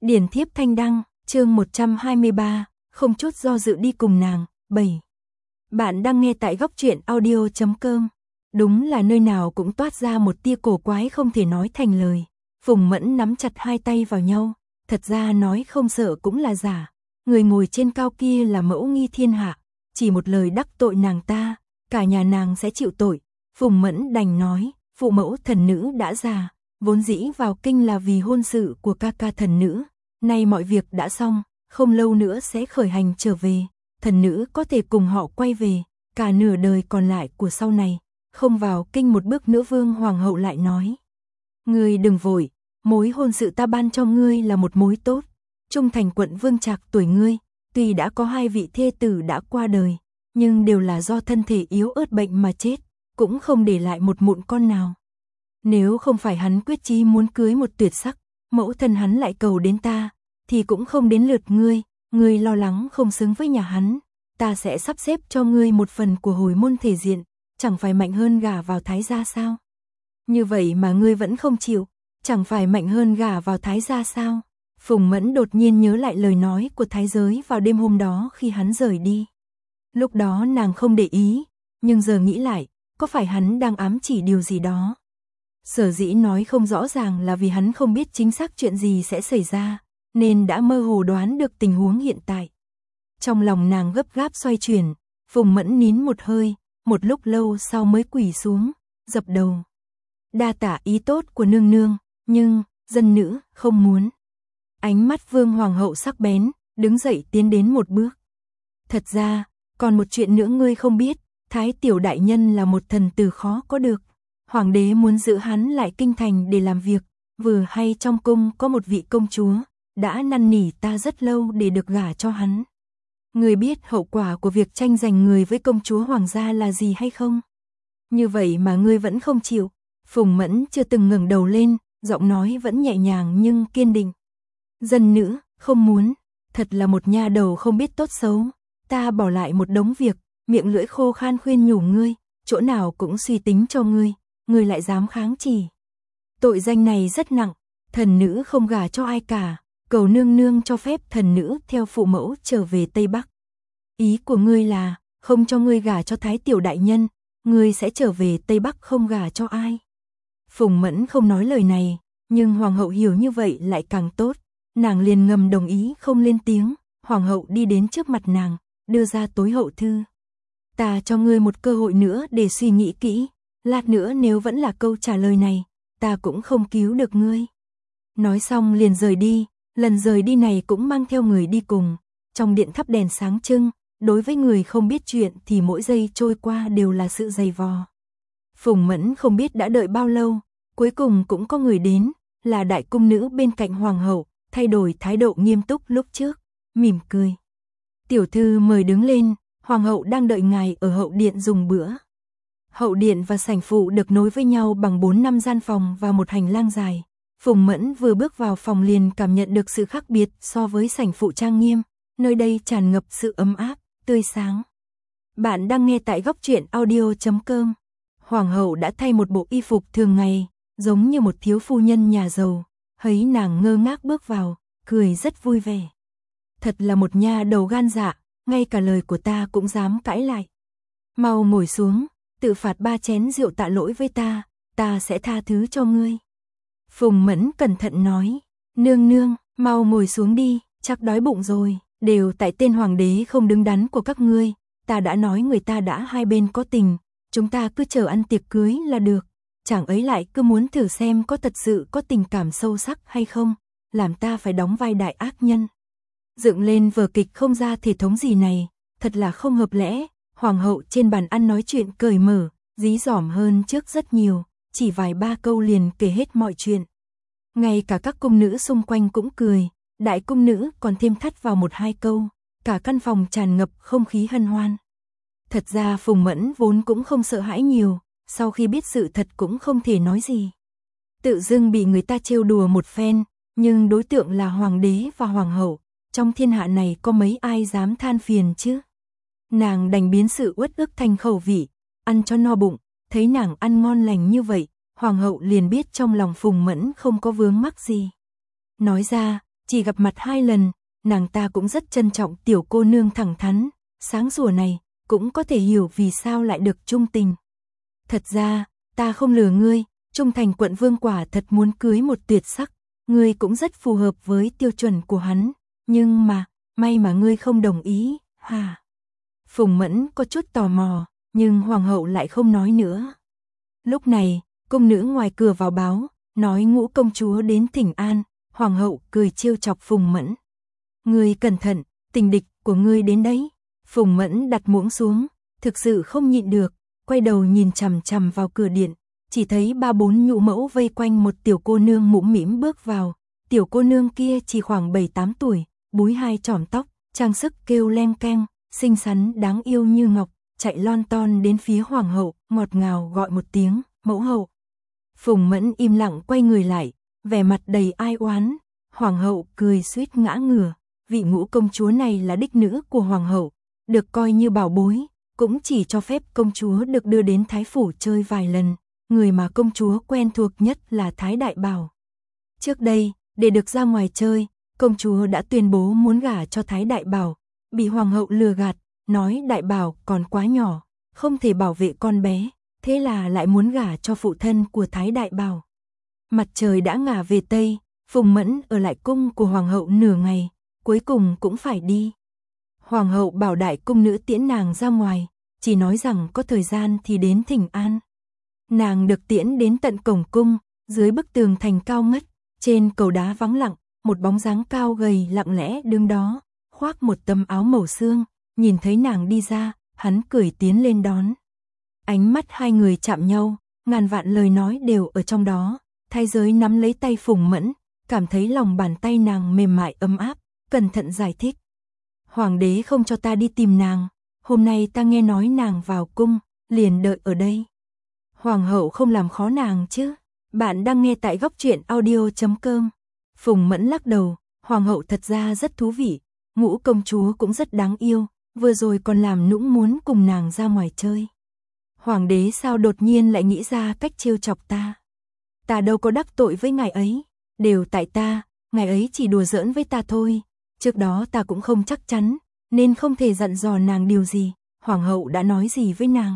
Điển thiếp thanh đăng, chương 123, không chút do dự đi cùng nàng, 7. Bạn đang nghe tại góc truyện audio.com. Đúng là nơi nào cũng toát ra một tia cổ quái không thể nói thành lời. Phùng Mẫn nắm chặt hai tay vào nhau, thật ra nói không sợ cũng là giả. Người ngồi trên cao kia là mẫu nghi thiên hạ, chỉ một lời đắc tội nàng ta, cả nhà nàng sẽ chịu tội. Phùng Mẫn đành nói, phụ mẫu thần nữ đã già, vốn dĩ vào kinh là vì hôn sự của ca ca thần nữ. Nay mọi việc đã xong, không lâu nữa sẽ khởi hành trở về, thần nữ có thể cùng họ quay về, cả nửa đời còn lại của sau này, không vào kinh một bước nữa. Vương hoàng hậu lại nói, ngươi đừng vội, mối hôn sự ta ban cho ngươi là một mối tốt. Trung thành quận Vương Trạc tuổi ngươi, tuy đã có hai vị thê tử đã qua đời, nhưng đều là do thân thể yếu ớt bệnh mà chết, cũng không để lại một mụn con nào. Nếu không phải hắn quyết chí muốn cưới một tuyệt sắc, mẫu thân hắn lại cầu đến ta, thì cũng không đến lượt ngươi. Ngươi lo lắng không xứng với nhà hắn, ta sẽ sắp xếp cho ngươi một phần của hồi môn thể diện, chẳng phải mạnh hơn gả vào thái gia sao? Như vậy mà ngươi vẫn không chịu, chẳng phải mạnh hơn gả vào thái gia sao? Phùng Mẫn đột nhiên nhớ lại lời nói của thái giới vào đêm hôm đó khi hắn rời đi. Lúc đó nàng không để ý, nhưng giờ nghĩ lại, có phải hắn đang ám chỉ điều gì đó? Sở dĩ nói không rõ ràng là vì hắn không biết chính xác chuyện gì sẽ xảy ra, nên đã mơ hồ đoán được tình huống hiện tại. Trong lòng nàng gấp gáp xoay chuyển, Phùng Mẫn nín một hơi, một lúc lâu sau mới quỳ xuống, dập đầu. Đa tạ ý tốt của nương nương, nhưng, dân nữ, không muốn. Ánh mắt Vương hoàng hậu sắc bén, đứng dậy tiến đến một bước. Thật ra, còn một chuyện nữa ngươi không biết, Thái tiểu đại nhân là một thần tử khó có được. Hoàng đế muốn giữ hắn lại kinh thành để làm việc, vừa hay trong cung có một vị công chúa, đã năn nỉ ta rất lâu để được gả cho hắn. Ngươi biết hậu quả của việc tranh giành người với công chúa hoàng gia là gì hay không? Như vậy mà ngươi vẫn không chịu. Phùng Mẫn chưa từng ngẩng đầu lên, giọng nói vẫn nhẹ nhàng nhưng kiên định. Dân nữ, không muốn, thật là một nha đầu không biết tốt xấu. Ta bỏ lại một đống việc, miệng lưỡi khô khan khuyên nhủ ngươi, chỗ nào cũng suy tính cho ngươi, ngươi lại dám kháng chỉ. Tội danh này rất nặng, thần nữ không gả cho ai cả, cầu nương nương cho phép thần nữ theo phụ mẫu trở về Tây Bắc. Ý của ngươi là, không cho ngươi gả cho Thái tiểu đại nhân, ngươi sẽ trở về Tây Bắc không gả cho ai. Phùng Mẫn không nói lời này, nhưng hoàng hậu hiểu như vậy lại càng tốt, nàng liền ngầm đồng ý không lên tiếng. Hoàng hậu đi đến trước mặt nàng, đưa ra tối hậu thư. Ta cho ngươi một cơ hội nữa để suy nghĩ kỹ, lát nữa nếu vẫn là câu trả lời này, ta cũng không cứu được ngươi. Nói xong liền rời đi, lần rời đi này cũng mang theo người đi cùng. Trong điện thắp đèn sáng trưng, đối với người không biết chuyện thì mỗi giây trôi qua đều là sự dày vò. Phùng Mẫn không biết đã đợi bao lâu, cuối cùng cũng có người đến, là đại cung nữ bên cạnh hoàng hậu, thay đổi thái độ nghiêm túc lúc trước, mỉm cười. Tiểu thư mời đứng lên, hoàng hậu đang đợi ngài ở hậu điện dùng bữa. Hậu điện và sảnh phụ được nối với nhau bằng 4-5 gian phòng và một hành lang dài. Phùng Mẫn vừa bước vào phòng liền cảm nhận được sự khác biệt so với sảnh phụ trang nghiêm, nơi đây tràn ngập sự ấm áp, tươi sáng. Bạn đang nghe tại góc truyện audio.com. Hoàng hậu đã thay một bộ y phục thường ngày, giống như một thiếu phu nhân nhà giàu, thấy nàng ngơ ngác bước vào, cười rất vui vẻ. Thật là một nha đầu gan dạ, ngay cả lời của ta cũng dám cãi lại. Mau ngồi xuống, tự phạt 3 chén rượu tạ lỗi với ta sẽ tha thứ cho ngươi. Phùng Mẫn cẩn thận nói, nương nương, mau ngồi xuống đi, chắc đói bụng rồi, đều tại tên hoàng đế không đứng đắn của các ngươi, ta đã nói người ta đã hai bên có tình, chúng ta cứ chờ ăn tiệc cưới là được, chẳng ấy lại cứ muốn thử xem có thật sự có tình cảm sâu sắc hay không, làm ta phải đóng vai đại ác nhân. Dựng lên vở kịch không ra thể thống gì này, thật là không hợp lẽ. Hoàng hậu trên bàn ăn nói chuyện cởi mở, dí dỏm hơn trước rất nhiều, chỉ vài 3 câu liền kể hết mọi chuyện. Ngay cả các cung nữ xung quanh cũng cười, đại cung nữ còn thêm thắt vào 1-2 câu, cả căn phòng tràn ngập không khí hân hoan. Thật ra Phùng Mẫn vốn cũng không sợ hãi nhiều, sau khi biết sự thật cũng không thể nói gì. Tự dưng bị người ta trêu đùa một phen, nhưng đối tượng là hoàng đế và hoàng hậu, trong thiên hạ này có mấy ai dám than phiền chứ. Nàng đành biến sự uất ức thành khẩu vị, ăn cho no bụng, thấy nàng ăn ngon lành như vậy, hoàng hậu liền biết trong lòng Phùng Mẫn không có vướng mắc gì. Nói ra, chỉ gặp mặt 2 lần, nàng ta cũng rất trân trọng tiểu cô nương thẳng thắn, sáng sủa này, cũng có thể hiểu vì sao lại được trung tình. Thật ra, ta không lừa ngươi, Trung Thành quận vương quả thật muốn cưới một tuyệt sắc, ngươi cũng rất phù hợp với tiêu chuẩn của hắn, nhưng mà, may mà ngươi không đồng ý, hả? Phùng Mẫn có chút tò mò, nhưng hoàng hậu lại không nói nữa. Lúc này, cung nữ ngoài cửa vào báo, nói Ngũ công chúa đến thỉnh an, hoàng hậu cười trêu chọc Phùng Mẫn. Ngươi cẩn thận, tình địch của ngươi đến đấy. Phùng Mẫn đặt muỗng xuống, thực sự không nhịn được, quay đầu nhìn chằm chằm vào cửa điện, chỉ thấy 3-4 nhũ mẫu vây quanh một tiểu cô nương mũm mĩm bước vào. Tiểu cô nương kia chỉ khoảng 7-8 tuổi, búi 2 chỏm tóc, trang sức kêu leng keng, xinh xắn đáng yêu như ngọc, chạy lon ton đến phía hoàng hậu, ngọt ngào gọi một tiếng, mẫu hậu. Phùng Mẫn im lặng quay người lại, vẻ mặt đầy ai oán. Hoàng hậu cười suýt ngã ngửa, vị Ngũ công chúa này là đích nữ của hoàng hậu, được coi như bảo bối, cũng chỉ cho phép công chúa được đưa đến Thái phủ chơi vài lần, người mà công chúa quen thuộc nhất là Thái Đại Bảo. Trước đây, để được ra ngoài chơi, công chúa đã tuyên bố muốn gả cho Thái Đại Bảo, bị hoàng hậu lừa gạt, nói Đại Bảo còn quá nhỏ, không thể bảo vệ con bé, thế là lại muốn gả cho phụ thân của Thái Đại Bảo. Mặt trời đã ngả về Tây, Phùng Mẫn ở lại cung của hoàng hậu nửa ngày, cuối cùng cũng phải đi. Hoàng hậu bảo đại cung nữ tiễn nàng ra ngoài, chỉ nói rằng có thời gian thì đến thỉnh an. Nàng được tiễn đến tận cổng cung, dưới bức tường thành cao ngất, trên cầu đá vắng lặng, một bóng dáng cao gầy lặng lẽ đứng đó, khoác một tấm áo màu xương, nhìn thấy nàng đi ra, hắn cười tiến lên đón. Ánh mắt hai người chạm nhau, ngàn vạn lời nói đều ở trong đó. Thái giới nắm lấy tay Phùng Mẫn, cảm thấy lòng bàn tay nàng mềm mại ấm áp, cẩn thận giải thích. Hoàng đế không cho ta đi tìm nàng, hôm nay ta nghe nói nàng vào cung, liền đợi ở đây. Hoàng hậu không làm khó nàng chứ? Bạn đang nghe tại Góc Truyện Audio.com. Phùng Mẫn lắc đầu, hoàng hậu thật ra rất thú vị, Ngũ công chúa cũng rất đáng yêu, vừa rồi còn làm nũng muốn cùng nàng ra ngoài chơi. Hoàng đế sao đột nhiên lại nghĩ ra cách trêu chọc ta? Ta đâu có đắc tội với ngài ấy, đều tại ta, ngài ấy chỉ đùa giỡn với ta thôi. Trước đó ta cũng không chắc chắn, nên không thể dặn dò nàng điều gì, hoàng hậu đã nói gì với nàng.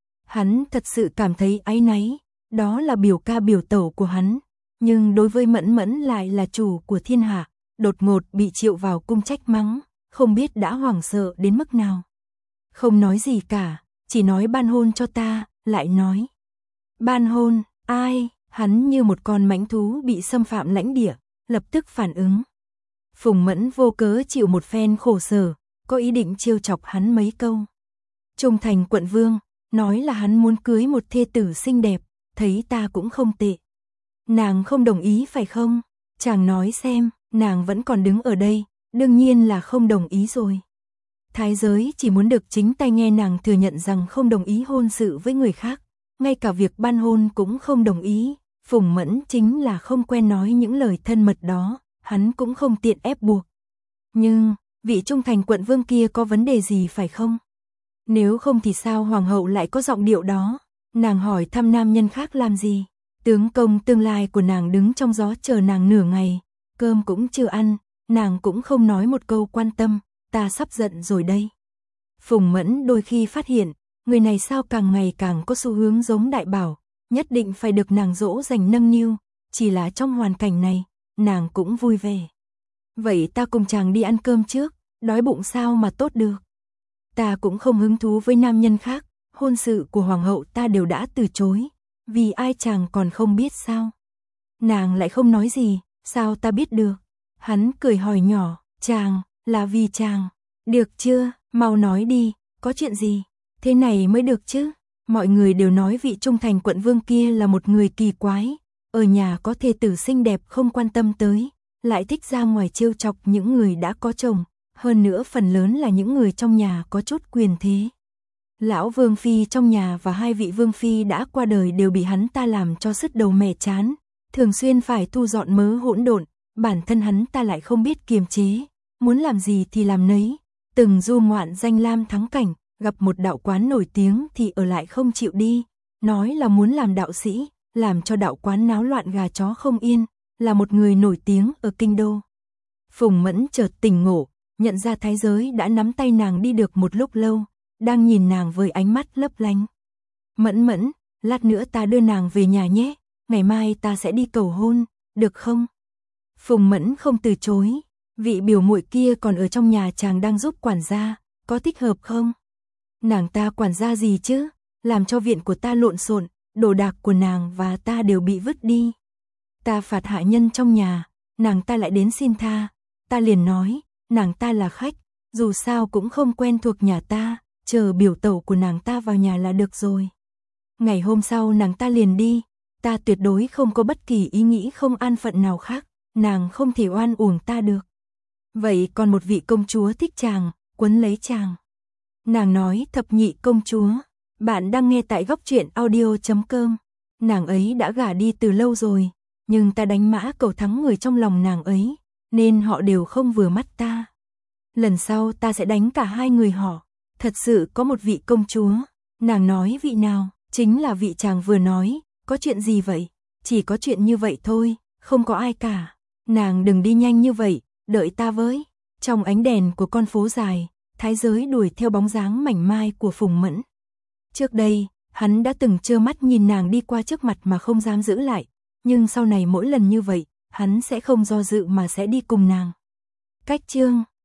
Hắn thật sự cảm thấy áy náy, đó là biểu ca biểu tẩu của hắn, nhưng đối với Mẫn Mẫn lại là chủ của thiên hạ, đột ngột bị triệu vào cung trách mắng, không biết đã hoảng sợ đến mức nào. Không nói gì cả, chỉ nói ban hôn cho ta, lại nói. Ban hôn, ai? Hắn như một con mãnh thú bị xâm phạm lãnh địa, lập tức phản ứng. Phùng Mẫn vô cớ chịu một phen khổ sở, có ý định trêu chọc hắn mấy câu. Trung Thành quận vương, nói là hắn muốn cưới một thê tử xinh đẹp, thấy ta cũng không tệ. Nàng không đồng ý phải không? Chàng nói xem, nàng vẫn còn đứng ở đây, đương nhiên là không đồng ý rồi. Thái giới chỉ muốn được chính tay nghe nàng thừa nhận rằng không đồng ý hôn sự với người khác, ngay cả việc ban hôn cũng không đồng ý. Phùng Mẫn chính là không quen nói những lời thân mật đó, hắn cũng không tiện ép buộc. Nhưng, vị Trung Thành quận vương kia có vấn đề gì phải không? Nếu không thì sao hoàng hậu lại có giọng điệu đó? Nàng hỏi thăm nam nhân khác làm gì? Tướng công tương lai của nàng đứng trong gió chờ nàng nửa ngày, cơm cũng chưa ăn, nàng cũng không nói một câu quan tâm, ta sắp giận rồi đây. Phùng Mẫn đôi khi phát hiện, người này sao càng ngày càng có xu hướng giống Đại Bảo, nhất định phải được nàng dỗ dành nâng niu, chỉ là trong hoàn cảnh này, nàng cũng vui vẻ. Vậy ta cùng chàng đi ăn cơm trước, đói bụng sao mà tốt được. Ta cũng không hứng thú với nam nhân khác, hôn sự của hoàng hậu ta đều đã từ chối, vì ai chàng còn không biết sao. Nàng lại không nói gì, sao ta biết được. Hắn cười hỏi nhỏ, chàng, là vì chàng, được chưa, mau nói đi, có chuyện gì, thế này mới được chứ. Mọi người đều nói vị Trung Thành quận vương kia là một người kỳ quái, ở nhà có thê tử xinh đẹp không quan tâm tới, lại thích ra ngoài trêu chọc những người đã có chồng, hơn nữa phần lớn là những người trong nhà có chút quyền thế. Lão vương phi trong nhà và 2 vị vương phi đã qua đời đều bị hắn ta làm cho sứt đầu mẻ chán, thường xuyên phải thu dọn mớ hỗn độn, bản thân hắn ta lại không biết kiềm chế, muốn làm gì thì làm nấy, từng du ngoạn danh lam thắng cảnh, gặp một đạo quán nổi tiếng thì ở lại không chịu đi, nói là muốn làm đạo sĩ, làm cho đạo quán náo loạn gà chó không yên, là một người nổi tiếng ở kinh đô. Phùng Mẫn chợt tỉnh ngộ, nhận ra Thái Giới đã nắm tay nàng đi được một lúc lâu, đang nhìn nàng với ánh mắt lấp lánh. Mẫn Mẫn, lát nữa ta đưa nàng về nhà nhé, ngày mai ta sẽ đi cầu hôn, được không? Phùng Mẫn không từ chối, vị biểu muội kia còn ở trong nhà chàng đang giúp quản gia, có thích hợp không? Nàng ta quản gia gì chứ, làm cho viện của ta lộn xộn, đồ đạc của nàng và ta đều bị vứt đi. Ta phạt hạ nhân trong nhà, nàng ta lại đến xin tha, ta liền nói, nàng ta là khách, dù sao cũng không quen thuộc nhà ta, chờ biểu tẩu của nàng ta vào nhà là được rồi. Ngày hôm sau nàng ta liền đi, ta tuyệt đối không có bất kỳ ý nghĩ không an phận nào khác, nàng không thể oan uổng ta được. Vậy còn một vị công chúa thích chàng, quấn lấy chàng. Nàng nói thập nhị công chúa, bạn đang nghe tại góc truyện audio.com. Nàng ấy đã gả đi từ lâu rồi, nhưng ta đánh mã cầu thắng người trong lòng nàng ấy, nên họ đều không vừa mắt ta. Lần sau ta sẽ đánh cả hai người họ. Thật sự có một vị công chúa. Nàng nói vị nào? Chính là vị chàng vừa nói. Có chuyện gì vậy? Chỉ có chuyện như vậy thôi, không có ai cả. Nàng đừng đi nhanh như vậy, đợi ta với. Trong ánh đèn của con phố dài, Thái Giới đuổi theo bóng dáng mảnh mai của Phùng Mẫn. Trước đây, hắn đã từng trơ mắt nhìn nàng đi qua trước mặt mà không dám giữ lại, nhưng sau này mỗi lần như vậy, hắn sẽ không do dự mà sẽ đi cùng nàng. Cách chương